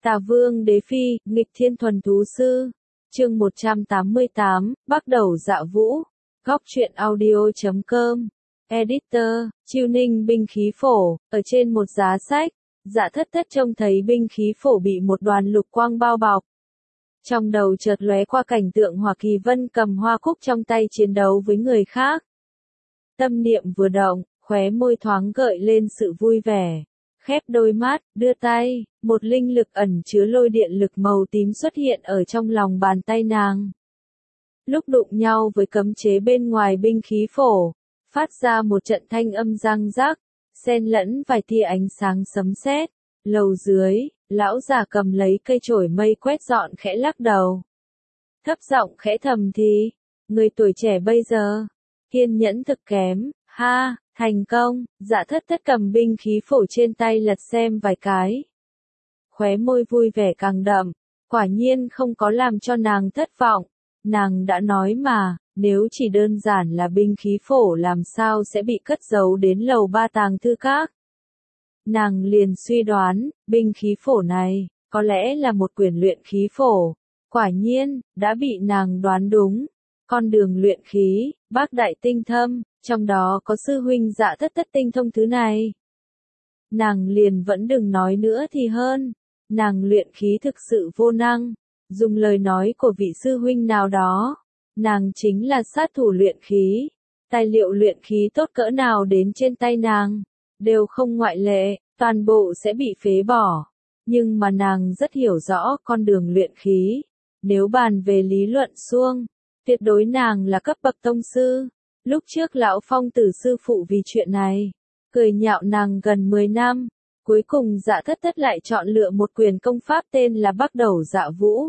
Tà Vương Đế Phi, nghịch thiên thuần thú sư. Chương 188, bắt đầu dạ vũ. Góc truyện audio.com. Editor, Chiêu Ninh binh khí phổ, ở trên một giá sách. Dạ thất thất trông thấy binh khí phổ bị một đoàn lục quang bao bọc. Trong đầu chợt lóe qua cảnh tượng Hỏa Kỳ Vân cầm hoa cúc trong tay chiến đấu với người khác. Tâm niệm vừa động, khóe môi thoáng gợi lên sự vui vẻ. Khép đôi mắt, đưa tay, một linh lực ẩn chứa lôi điện lực màu tím xuất hiện ở trong lòng bàn tay nàng. Lúc đụng nhau với cấm chế bên ngoài binh khí phổ, phát ra một trận thanh âm răng rắc, xen lẫn vài tia ánh sáng sấm sét. Lầu dưới, lão già cầm lấy cây chổi mây quét dọn khẽ lắc đầu. Thấp giọng khẽ thầm thì, người tuổi trẻ bây giờ, kiên nhẫn thực kém, ha. Thành công, dạ thất thất cầm binh khí phổ trên tay lật xem vài cái. Khóe môi vui vẻ càng đậm, quả nhiên không có làm cho nàng thất vọng. Nàng đã nói mà, nếu chỉ đơn giản là binh khí phổ làm sao sẽ bị cất giấu đến lầu 3 tàng thư các. Nàng liền suy đoán, binh khí phổ này, có lẽ là một quyển luyện khí phổ. Quả nhiên, đã bị nàng đoán đúng. Con đường luyện khí, bác đại tinh thâm. Trong đó có sư huynh dạ thất thất tinh thông thứ này. Nàng liền vẫn đừng nói nữa thì hơn. Nàng luyện khí thực sự vô năng. Dùng lời nói của vị sư huynh nào đó. Nàng chính là sát thủ luyện khí. Tài liệu luyện khí tốt cỡ nào đến trên tay nàng. Đều không ngoại lệ, toàn bộ sẽ bị phế bỏ. Nhưng mà nàng rất hiểu rõ con đường luyện khí. Nếu bàn về lý luận suông, tuyệt đối nàng là cấp bậc tông sư. Lúc trước lão phong tử sư phụ vì chuyện này, cười nhạo nàng gần 10 năm, cuối cùng dạ thất thất lại chọn lựa một quyền công pháp tên là bắt đầu dạ vũ.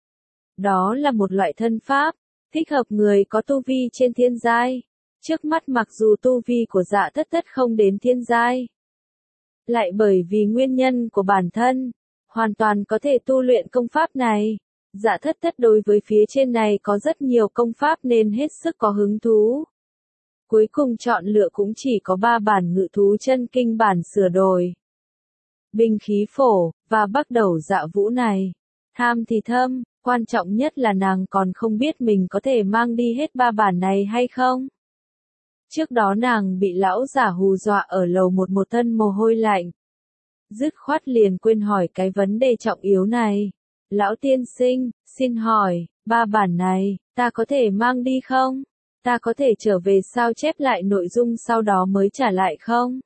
Đó là một loại thân pháp, thích hợp người có tu vi trên thiên giai. Trước mắt mặc dù tu vi của dạ thất thất không đến thiên giai, lại bởi vì nguyên nhân của bản thân, hoàn toàn có thể tu luyện công pháp này. Dạ thất thất đối với phía trên này có rất nhiều công pháp nên hết sức có hứng thú. Cuối cùng chọn lựa cũng chỉ có 3 bản ngự thú chân kinh bản sửa đổi. Binh khí phổ, và bắt đầu dạ vũ này. Tham thì thâm, quan trọng nhất là nàng còn không biết mình có thể mang đi hết 3 bản này hay không. Trước đó nàng bị lão giả hù dọa ở lầu một thân mồ hôi lạnh. Dứt khoát liền quên hỏi cái vấn đề trọng yếu này. Lão tiên sinh, xin hỏi, 3 bản này, ta có thể mang đi không? Ta có thể trở về sao chép lại nội dung sau đó mới trả lại không?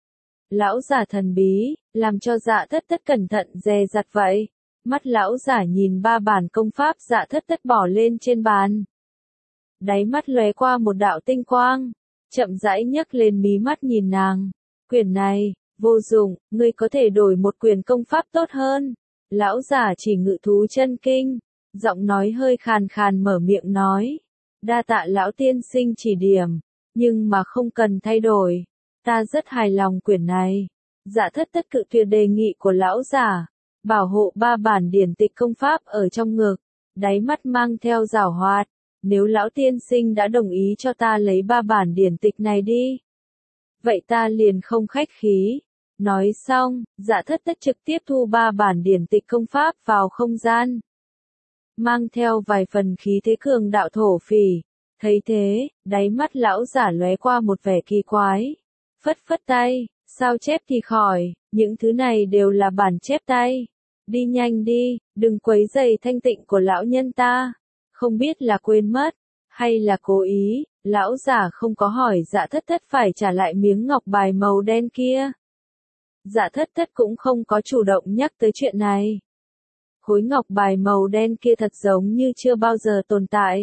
Lão giả thần bí, làm cho dạ thất thất cẩn thận dè dặt vậy. Mắt lão giả nhìn 3 bản công pháp dạ thất thất bỏ lên trên bàn. Đáy mắt lóe qua một đạo tinh quang, chậm rãi nhấc lên mí mắt nhìn nàng. Quyển này, vô dụng, ngươi có thể đổi một quyển công pháp tốt hơn. Lão giả chỉ ngự thú chân kinh, giọng nói hơi khàn khàn mở miệng nói. Đa tạ lão tiên sinh chỉ điểm, nhưng mà không cần thay đổi. Ta rất hài lòng quyển này. Dạ thất thất cự tuyệt đề nghị của lão giả, bảo hộ 3 bản điển tịch công pháp ở trong ngực, đáy mắt mang theo giảo hoạt. Nếu lão tiên sinh đã đồng ý cho ta lấy 3 bản điển tịch này đi, vậy ta liền không khách khí. Nói xong, dạ thất thất trực tiếp thu 3 bản điển tịch công pháp vào không gian. Mang theo vài phần khí thế cường đạo thổ phỉ. Thấy thế, đáy mắt lão giả lóe qua một vẻ kỳ quái. Phất phất tay, sao chép thì khỏi, những thứ này đều là bản chép tay. Đi nhanh đi, đừng quấy rầy thanh tịnh của lão nhân ta. Không biết là quên mất, hay là cố ý, lão giả không có hỏi dạ thất thất phải trả lại miếng ngọc bài màu đen kia. Dạ thất thất cũng không có chủ động nhắc tới chuyện này. Khối ngọc bài màu đen kia thật giống như chưa bao giờ tồn tại.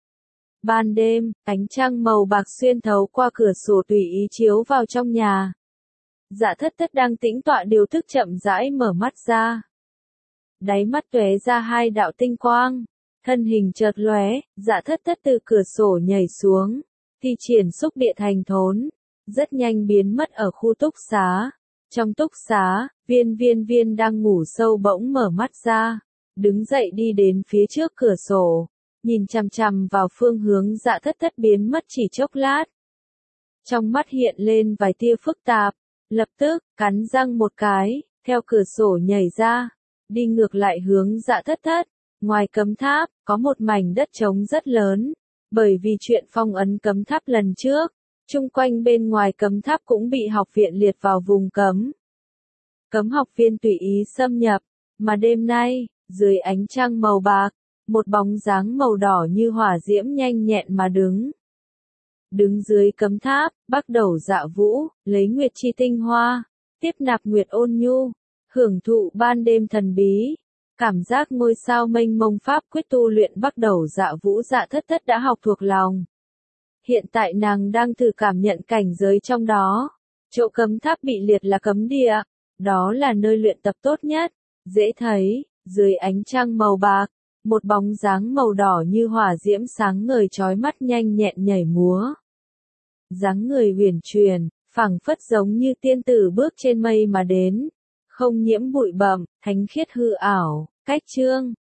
Ban đêm, ánh trăng màu bạc xuyên thấu qua cửa sổ tùy ý chiếu vào trong nhà. Dạ thất thất đang tĩnh tọa điều thức chậm rãi mở mắt ra. Đáy mắt tóe ra 2 đạo tinh quang. Thân hình chợt lóe, dạ thất thất từ cửa sổ nhảy xuống. Thi triển xúc địa thành thốn. Rất nhanh biến mất ở khu túc xá. Trong túc xá, viên đang ngủ sâu bỗng mở mắt ra. Đứng dậy đi đến phía trước cửa sổ. Nhìn chằm chằm vào phương hướng dạ thất thất biến mất chỉ chốc lát. Trong mắt hiện lên vài tia phức tạp. Lập tức, cắn răng một cái, theo cửa sổ nhảy ra. đi ngược lại hướng Dạ Thất Thất. Ngoài cấm tháp, có một mảnh đất trống rất lớn, bởi vì chuyện phong ấn cấm tháp lần trước, chung quanh bên ngoài cấm tháp cũng bị học viện liệt vào vùng cấm. Cấm học viên tùy ý xâm nhập, mà đêm nay, dưới ánh trăng màu bạc, một bóng dáng màu đỏ như hỏa diễm nhanh nhẹn mà đứng. Đứng dưới cấm tháp, bắt đầu Dạ Vũ, lấy nguyệt chi tinh hoa, tiếp nạp nguyệt ôn nhu, hưởng thụ ban đêm thần bí. Cảm giác ngôi sao mênh mông pháp quyết tu luyện bắt đầu Dạ Vũ Dạ Thất Thất đã học thuộc lòng. Hiện tại nàng đang thử cảm nhận cảnh giới trong đó. Chỗ cấm tháp bị liệt là cấm địa, đó là nơi luyện tập tốt nhất. Dễ thấy, dưới ánh trăng màu bạc, một bóng dáng màu đỏ như hỏa diễm sáng ngời chói mắt nhanh nhẹn nhảy múa. Dáng người huyền truyền, phảng phất giống như tiên tử bước trên mây mà đến, không nhiễm bụi bặm, thánh khiết hư ảo. Cách chương